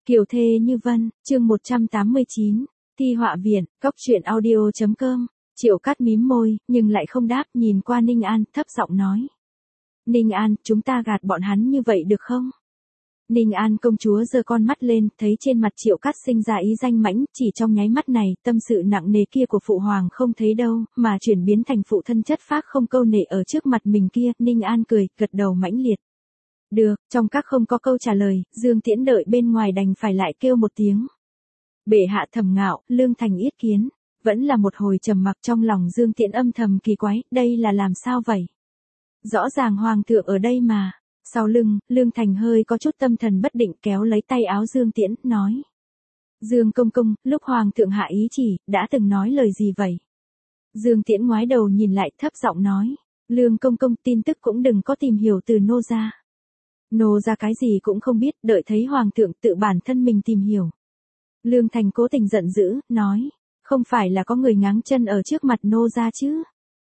Kiều thê như vân, chương 189, thi họa viện, cóc truyện audio.com. Triệu Cát mím môi, nhưng lại không đáp, nhìn qua Ninh An, thấp giọng nói. Ninh An, chúng ta gạt bọn hắn như vậy được không? Ninh An công chúa giơ con mắt lên, thấy trên mặt Triệu Cát sinh ra ý danh mãnh, chỉ trong nháy mắt này, tâm sự nặng nề kia của phụ hoàng không thấy đâu, mà chuyển biến thành phụ thân chất phác không câu nệ ở trước mặt mình kia. Ninh An cười, gật đầu mãnh liệt. Được, trong các không có câu trả lời, Dương Tiễn đợi bên ngoài đành phải lại kêu một tiếng. Bệ hạ Thẩm Ngạo, Lương Thành yết kiến. Vẫn là một hồi trầm mặc, trong lòng Dương Tiễn âm thầm kỳ quái, đây là làm sao vậy? Rõ ràng hoàng thượng ở đây mà. Sau lưng, Lương Thành hơi có chút tâm thần bất định, kéo lấy tay áo Dương Tiễn, nói. Dương công công, lúc hoàng thượng hạ ý chỉ, đã từng nói lời gì vậy? Dương Tiễn ngoái đầu nhìn lại, thấp giọng nói. Lương công công, tin tức cũng đừng có tìm hiểu từ nô gia. Nô gia cái gì cũng không biết, đợi thấy hoàng thượng tự bản thân mình tìm hiểu. Lương Thành cố tình giận dữ, nói. Không phải là có người ngáng chân ở trước mặt nô gia chứ?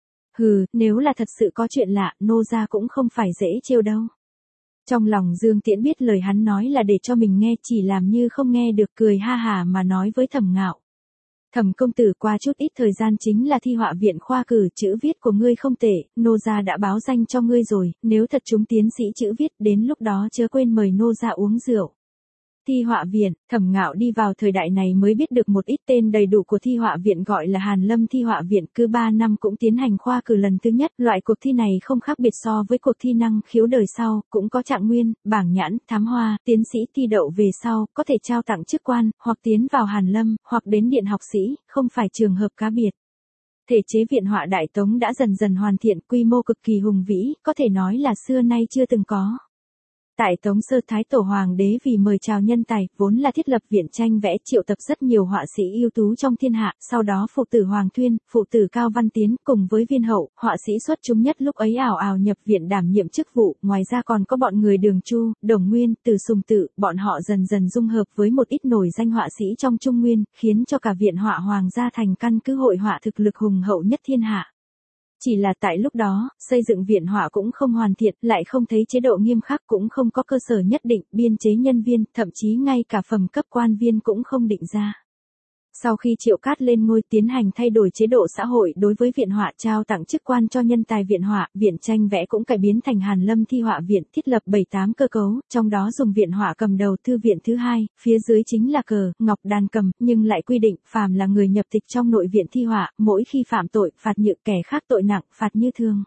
Hừ, nếu là thật sự có chuyện lạ, nô gia cũng không phải dễ trêu đâu. Trong lòng Dương Tiễn biết lời hắn nói là để cho mình nghe, chỉ làm như không nghe được, cười ha hà mà nói với Thẩm Ngạo. Thẩm công tử, qua chút ít thời gian chính là thi họa viện khoa cử, chữ viết của ngươi không tệ, nô gia đã báo danh cho ngươi rồi, nếu thật trúng tiến sĩ chữ viết, đến lúc đó chớ quên mời nô gia uống rượu. Thi họa viện, Thẩm Ngạo đi vào thời đại này mới biết được một ít tên đầy đủ của thi họa viện, gọi là Hàn Lâm Thi họa viện, cứ 3 năm cũng tiến hành khoa cử lần thứ nhất. Loại cuộc thi này không khác biệt so với cuộc thi năng khiếu đời sau, cũng có trạng nguyên, bảng nhãn, thám hoa, tiến sĩ thi đậu về sau, có thể trao tặng chức quan, hoặc tiến vào Hàn Lâm, hoặc đến điện học sĩ, không phải trường hợp cá biệt. Thể chế viện họa Đại Tống đã dần dần hoàn thiện, quy mô cực kỳ hùng vĩ, có thể nói là xưa nay chưa từng có. Tại Tống Sơ Thái Tổ Hoàng đế vì mời chào nhân tài, vốn là thiết lập viện tranh vẽ, triệu tập rất nhiều họa sĩ ưu tú trong thiên hạ, sau đó phụ tử Hoàng Thuyên, phụ tử Cao Văn Tiến, cùng với Viên Hậu, họa sĩ xuất chúng nhất lúc ấy ào ào nhập viện đảm nhiệm chức vụ, ngoài ra còn có bọn người Đường Chu, Đồng Nguyên, Từ Sùng Tự, bọn họ dần dần dung hợp với một ít nổi danh họa sĩ trong Trung Nguyên, khiến cho cả viện họa hoàng gia thành căn cứ hội họa thực lực hùng hậu nhất thiên hạ. Chỉ là tại lúc đó, xây dựng viện họa cũng không hoàn thiện, lại không thấy chế độ nghiêm khắc, cũng không có cơ sở nhất định, biên chế nhân viên, thậm chí ngay cả phẩm cấp quan viên cũng không định ra. Sau khi Triệu Cát lên ngôi tiến hành thay đổi chế độ xã hội đối với viện họa, trao tặng chức quan cho nhân tài viện họa, viện tranh vẽ cũng cải biến thành Hàn Lâm Thi họa viện, thiết lập 7-8 cơ cấu, trong đó dùng viện họa cầm đầu, thư viện thứ hai, phía dưới chính là cờ, ngọc, đàn cầm, nhưng lại quy định, phàm là người nhập tịch trong nội viện thi họa, mỗi khi phạm tội, phạt nhự, kẻ khác tội nặng, phạt như thường.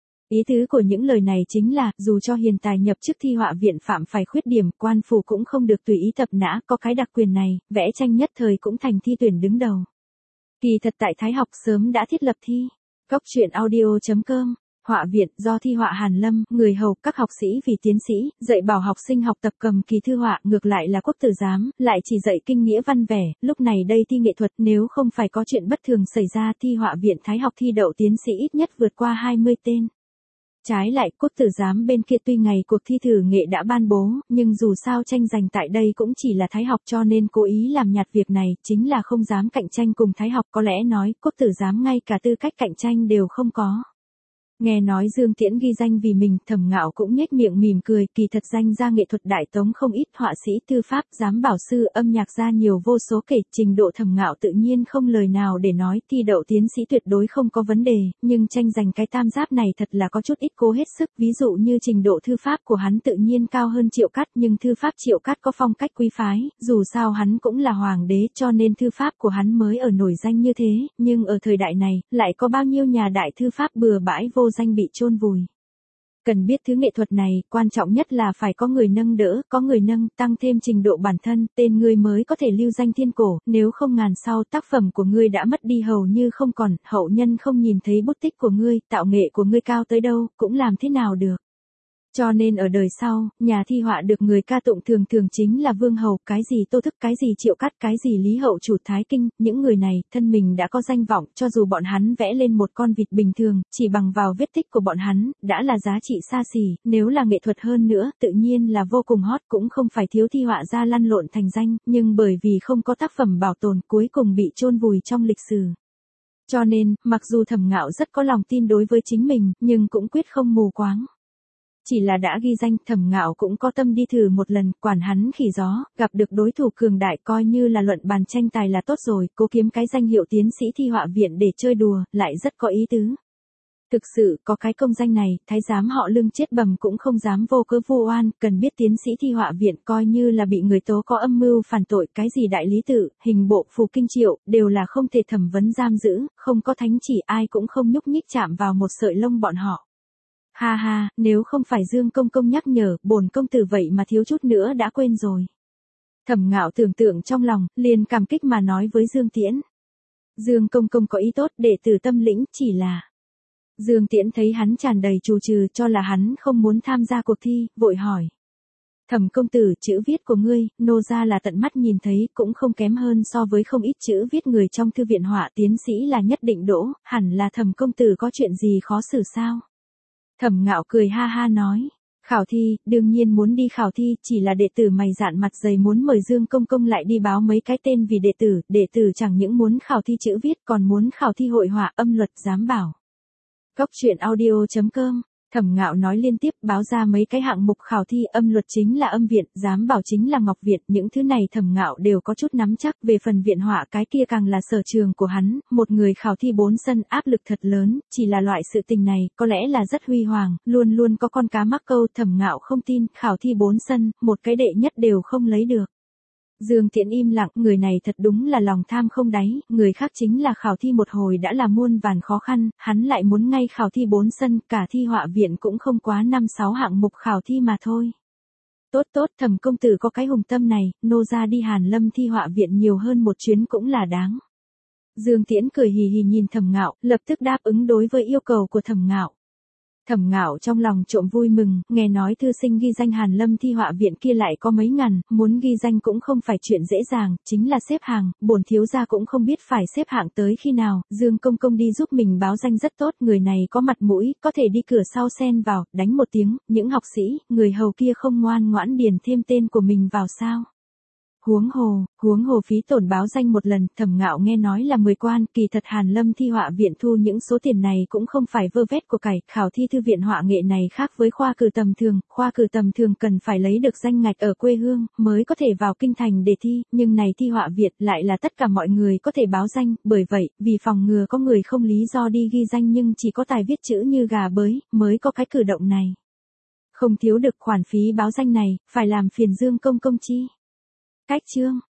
Ý tứ của những lời này chính là, dù cho hiền tài nhập chức thi họa viện phạm phải khuyết điểm, quan phủ cũng không được tùy ý tập nã, có cái đặc quyền này, vẽ tranh nhất thời cũng thành thi tuyển đứng đầu. Kỳ thật tại Thái học sớm đã thiết lập thi. Cóc truyện audio.com, họa viện, do thi họa Hàn Lâm, người hầu, các học sĩ vì tiến sĩ, dạy bảo học sinh học tập cầm kỳ thư họa, ngược lại là quốc tử giám, lại chỉ dạy kinh nghĩa văn vẻ, lúc này đây thi nghệ thuật, nếu không phải có chuyện bất thường xảy ra, thi họa viện Thái học thi đậu tiến sĩ ít nhất vượt qua 20 tên. Trái lại, quốc tử giám bên kia tuy ngày cuộc thi thử nghệ đã ban bố, nhưng dù sao tranh giành tại đây cũng chỉ là Thái học, cho nên cố ý làm nhạt việc này, chính là không dám cạnh tranh cùng Thái học, có lẽ nói, quốc tử giám ngay cả tư cách cạnh tranh đều không có. Nghe nói Dương Tiễn ghi danh vì mình, Thẩm Ngạo cũng nhếch miệng mỉm cười, kỳ thật danh gia nghệ thuật Đại Tống không ít, họa sĩ, thư pháp, giám bảo sư, âm nhạc gia nhiều vô số kể, trình độ Thẩm Ngạo tự nhiên không lời nào để nói, thi đậu tiến sĩ tuyệt đối không có vấn đề, nhưng tranh giành cái tam giáp này thật là có chút ít cố hết sức, ví dụ như trình độ thư pháp của hắn tự nhiên cao hơn Triệu Cát, nhưng thư pháp Triệu Cát có phong cách quý phái, dù sao hắn cũng là hoàng đế, cho nên thư pháp của hắn mới ở nổi danh như thế, nhưng ở thời đại này, lại có bao nhiêu nhà đại thư pháp bừa bãi vô danh bị chôn vùi. Cần biết thứ nghệ thuật này, quan trọng nhất là phải có người nâng đỡ, có người nâng, tăng thêm trình độ bản thân, tên ngươi mới có thể lưu danh thiên cổ, nếu không ngàn sau tác phẩm của ngươi đã mất đi hầu như không còn, hậu nhân không nhìn thấy bút tích của ngươi, tạo nghệ của ngươi cao tới đâu, cũng làm thế nào được. Cho nên ở đời sau, nhà thi họa được người ca tụng thường thường chính là Vương Hầu, cái gì Tô Thức, cái gì Triệu Cát, cái gì Lý Hậu Chủ Thái Kinh, những người này, thân mình đã có danh vọng, cho dù bọn hắn vẽ lên một con vịt bình thường, chỉ bằng vào vết tích của bọn hắn, đã là giá trị xa xỉ, nếu là nghệ thuật hơn nữa, tự nhiên là vô cùng hot, cũng không phải thiếu thi họa ra lăn lộn thành danh, nhưng bởi vì không có tác phẩm bảo tồn, cuối cùng bị chôn vùi trong lịch sử. Cho nên, mặc dù Thẩm Ngạo rất có lòng tin đối với chính mình, nhưng cũng quyết không mù quáng. Chỉ là đã ghi danh, Thẩm Ngạo cũng có tâm đi thử một lần, quản hắn khỉ gió, gặp được đối thủ cường đại coi như là luận bàn tranh tài là tốt rồi, cố kiếm cái danh hiệu tiến sĩ thi họa viện để chơi đùa, lại rất có ý tứ. Thực sự, có cái công danh này, thái giám họ Lương chết bầm cũng không dám vô cớ vu oan, cần biết tiến sĩ thi họa viện coi như là bị người tố có âm mưu phản tội, cái gì đại lý tự, hình bộ, phù kinh triệu, đều là không thể thẩm vấn giam giữ, không có thánh chỉ ai cũng không nhúc nhích chạm vào một sợi lông bọn họ. Ha ha, nếu không phải Dương Công Công nhắc nhở, bổn công tử vậy mà thiếu chút nữa đã quên rồi. Thẩm Ngạo tưởng tượng trong lòng, liền cảm kích mà nói với Dương Tiễn. Dương Công Công có ý tốt, đệ tử tâm lĩnh, chỉ là... Dương Tiễn thấy hắn tràn đầy trù trừ cho là hắn không muốn tham gia cuộc thi, vội hỏi. Thẩm công tử, chữ viết của ngươi, nô gia là tận mắt nhìn thấy, cũng không kém hơn so với không ít chữ viết người trong thư viện họa, tiến sĩ là nhất định đỗ, hẳn là Thẩm công tử có chuyện gì khó xử sao? Thẩm Ngạo cười ha ha nói. Khảo thi, đương nhiên muốn đi khảo thi, chỉ là đệ tử mày dạn mặt dày muốn mời Dương Công Công lại đi báo mấy cái tên vì đệ tử chẳng những muốn khảo thi chữ viết còn muốn khảo thi hội họa, âm luật, giám bảo. Cóc truyện audio.com, Thẩm Ngạo nói liên tiếp báo ra mấy cái hạng mục khảo thi, âm luật chính là âm viện, giám bảo chính là ngọc viện, những thứ này Thẩm Ngạo đều có chút nắm chắc, về phần viện họa cái kia càng là sở trường của hắn, một người khảo thi 4 sân áp lực thật lớn, chỉ là loại sự tình này, có lẽ là rất huy hoàng, luôn luôn có con cá mắc câu, Thẩm Ngạo không tin, khảo thi 4 sân, một cái đệ nhất đều không lấy được. Dương Tiễn im lặng, người này thật đúng là lòng tham không đáy, người khác chính là khảo thi một hồi đã là muôn vàn khó khăn, hắn lại muốn ngay khảo thi 4 sân, cả thi họa viện cũng không quá 5-6 hạng mục khảo thi mà thôi. Tốt tốt, Thẩm công tử có cái hùng tâm này, nô ra đi Hàn Lâm thi họa viện nhiều hơn một chuyến cũng là đáng. Dương Tiễn cười hì hì nhìn Thẩm Ngạo, lập tức đáp ứng đối với yêu cầu của Thẩm Ngạo. Thẩm Ngạo trong lòng trộm vui mừng, nghe nói thư sinh ghi danh Hàn Lâm thi họa viện kia lại có mấy ngàn, muốn ghi danh cũng không phải chuyện dễ dàng, chính là xếp hàng, bổn thiếu gia cũng không biết phải xếp hạng tới khi nào, Dương Công Công đi giúp mình báo danh rất tốt, người này có mặt mũi, có thể đi cửa sau xen vào, đánh một tiếng, những học sĩ, người hầu kia không ngoan ngoãn điền thêm tên của mình vào sao. Huống hồ phí tổn báo danh một lần, Thẩm Ngạo nghe nói là 10 quan, kỳ thật Hàn Lâm thi họa viện thu những số tiền này cũng không phải vơ vét của cải, khảo thi thư viện họa nghệ này khác với khoa cử tầm thường cần phải lấy được danh ngạch ở quê hương, mới có thể vào kinh thành để thi, nhưng này thi họa viện lại là tất cả mọi người có thể báo danh, bởi vậy, vì phòng ngừa có người không lý do đi ghi danh nhưng chỉ có tài viết chữ như gà bới, mới có cái cử động này. Không thiếu được khoản phí báo danh này, phải làm phiền Dương Công Công chi. Cách chương